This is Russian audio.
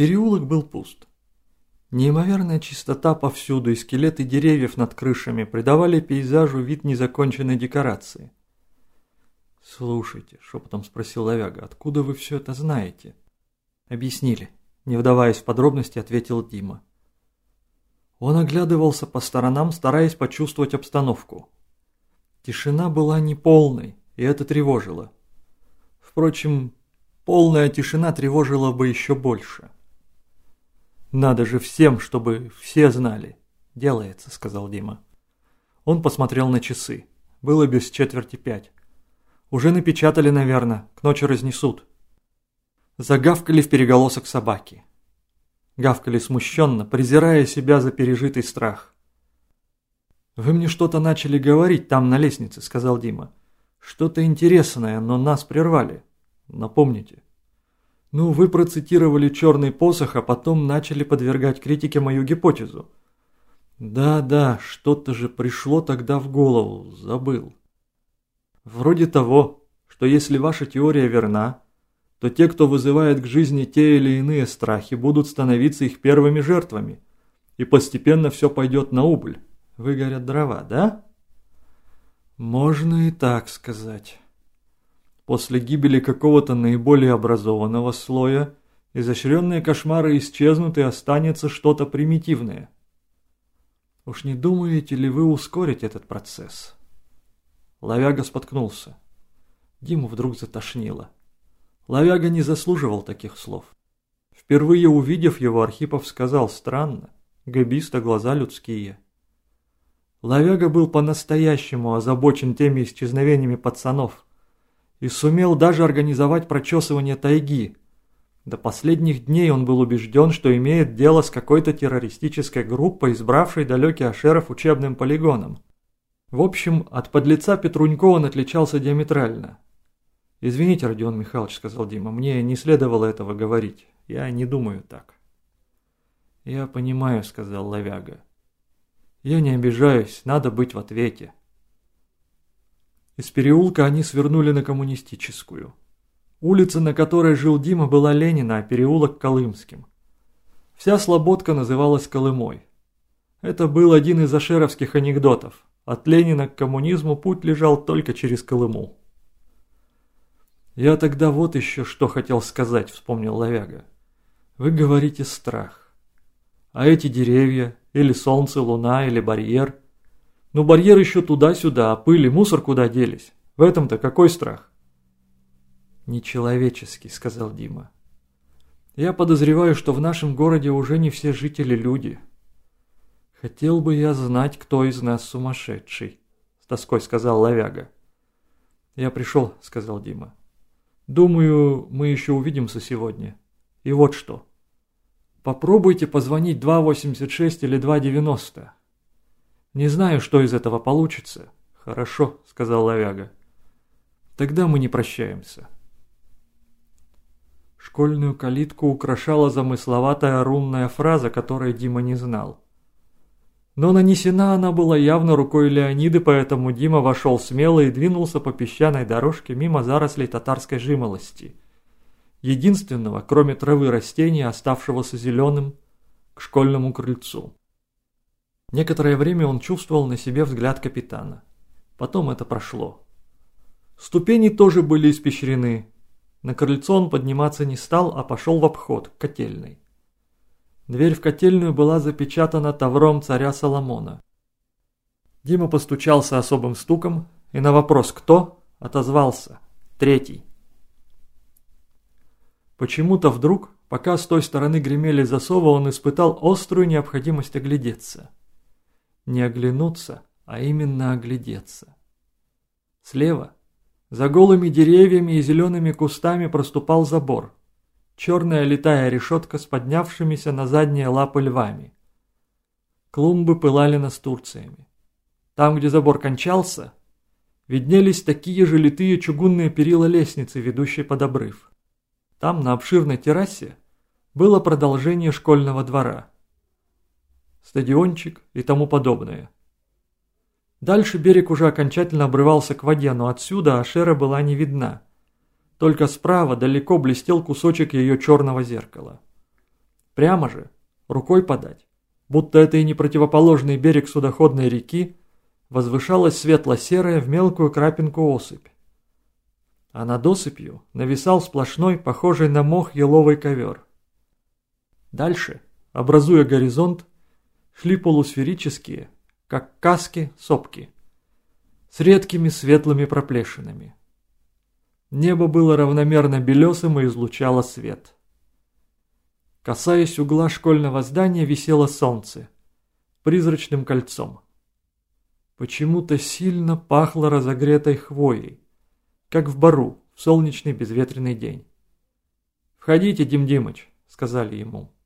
Переулок был пуст. Неимоверная чистота повсюду и скелеты деревьев над крышами придавали пейзажу вид незаконченной декорации. «Слушайте», — шепотом спросил Лавяга, — «откуда вы все это знаете?» «Объяснили», — не вдаваясь в подробности, ответил Дима. Он оглядывался по сторонам, стараясь почувствовать обстановку. Тишина была неполной, и это тревожило. Впрочем, полная тишина тревожила бы еще больше. «Надо же всем, чтобы все знали. Делается», — сказал Дима. Он посмотрел на часы. Было без 4:45. «Уже напечатали, наверное, к ночи разнесут». Загавкали впереголосок собаки. Гавкали смущенно, презирая себя за пережитый страх. «Вы мне что-то начали говорить там на лестнице», — сказал Дима. «Что-то интересное, но нас прервали. Напомните». «Ну, вы процитировали черный посох, а потом начали подвергать критике мою гипотезу». «Да, что-то же пришло тогда в голову, забыл». «Вроде того, что если ваша теория верна, то те, кто вызывает к жизни те или иные страхи, будут становиться их первыми жертвами, и постепенно все пойдет на убыль. Выгорят дрова, да?» «Можно и так сказать». После гибели какого-то наиболее образованного слоя изощренные кошмары исчезнут и останется что-то примитивное. Уж не думаете ли вы ускорить этот процесс? Лавяга споткнулся. Диму вдруг затошнило. Лавяга не заслуживал таких слов. Впервые увидев его, Архипов сказал: «Странно, гэбиста глаза людские». Лавяга был по-настоящему озабочен теми исчезновениями пацанов и сумел даже организовать прочесывание тайги. До последних дней он был убежден, что имеет дело с какой-то террористической группой, избравшей далекий Ашеров учебным полигоном. В общем, от подлеца Петрунько он отличался диаметрально. «Извините, Родион Михайлович», — сказал Дима, — «мне не следовало этого говорить. Я не думаю так». «Я понимаю», — сказал Лавяга. «Я не обижаюсь, надо быть в ответе». Из переулка они свернули на Коммунистическую. Улица, на которой жил Дима, была Ленина, а переулок Колымским. Вся Слободка называлась Колымой. Это был один из ашеровских анекдотов. От Ленина к коммунизму путь лежал только через Колыму. «Я тогда вот еще что хотел сказать», — вспомнил Лавяга. «Вы говорите страх. А эти деревья, или солнце, луна, или барьер? Ну, барьер еще туда-сюда, а пыль и мусор куда делись? В этом-то какой страх?» «Нечеловеческий», — сказал Дима. «Я подозреваю, что в нашем городе уже не все жители люди. Хотел бы я знать, кто из нас сумасшедший», — с тоской сказал Лавяга. «Я пришел», — сказал Дима. «Думаю, мы еще увидимся сегодня. И вот что. Попробуйте позвонить 286 или 290. Не знаю, что из этого получится». «Хорошо», — сказал Лавяга. «Тогда мы не прощаемся». Школьную калитку украшала замысловатая рунная фраза, которой Дима не знал. Но нанесена она была явно рукой Леониды, поэтому Дима вошел смело и двинулся по песчаной дорожке мимо зарослей татарской жимолости, единственного, кроме травы, растения, оставшегося зеленым, к школьному крыльцу. Некоторое время он чувствовал на себе взгляд капитана. Потом это прошло. Ступени тоже были испещрены. На крыльцо он подниматься не стал, а пошел в обход, к котельной. Дверь в котельную была запечатана тавром царя Соломона. Дима постучался особым стуком и на вопрос «Кто?» отозвался «Третий». Почему-то вдруг, пока с той стороны гремели засовы, он испытал острую необходимость оглядеться. Не оглянуться, а именно оглядеться. Слева, за голыми деревьями и зелеными кустами проступал забор. Черная литая решетка с поднявшимися на задние лапы львами. Клумбы пылали настурциями. Там, где забор кончался, виднелись такие же литые чугунные перила лестницы, ведущие под обрыв. Там, на обширной террасе, было продолжение школьного двора. Стадиончик и тому подобное. Дальше берег уже окончательно обрывался к воде, но отсюда Ашера была не видна. Только справа далеко блестел кусочек ее черного зеркала. Прямо же, рукой подать, будто это и не противоположный берег судоходной реки, возвышалась светло-серая в мелкую крапинку осыпь. А над осыпью нависал сплошной, похожий на мох еловый ковер. Дальше, образуя горизонт, шли полусферические, как каски, сопки, с редкими светлыми проплешинами. Небо было равномерно белесым и излучало свет. Касаясь угла школьного здания, висело солнце, призрачным кольцом. Почему-то сильно пахло разогретой хвоей, как в бару в солнечный безветренный день. «Входите, Дим Димыч», — сказали ему.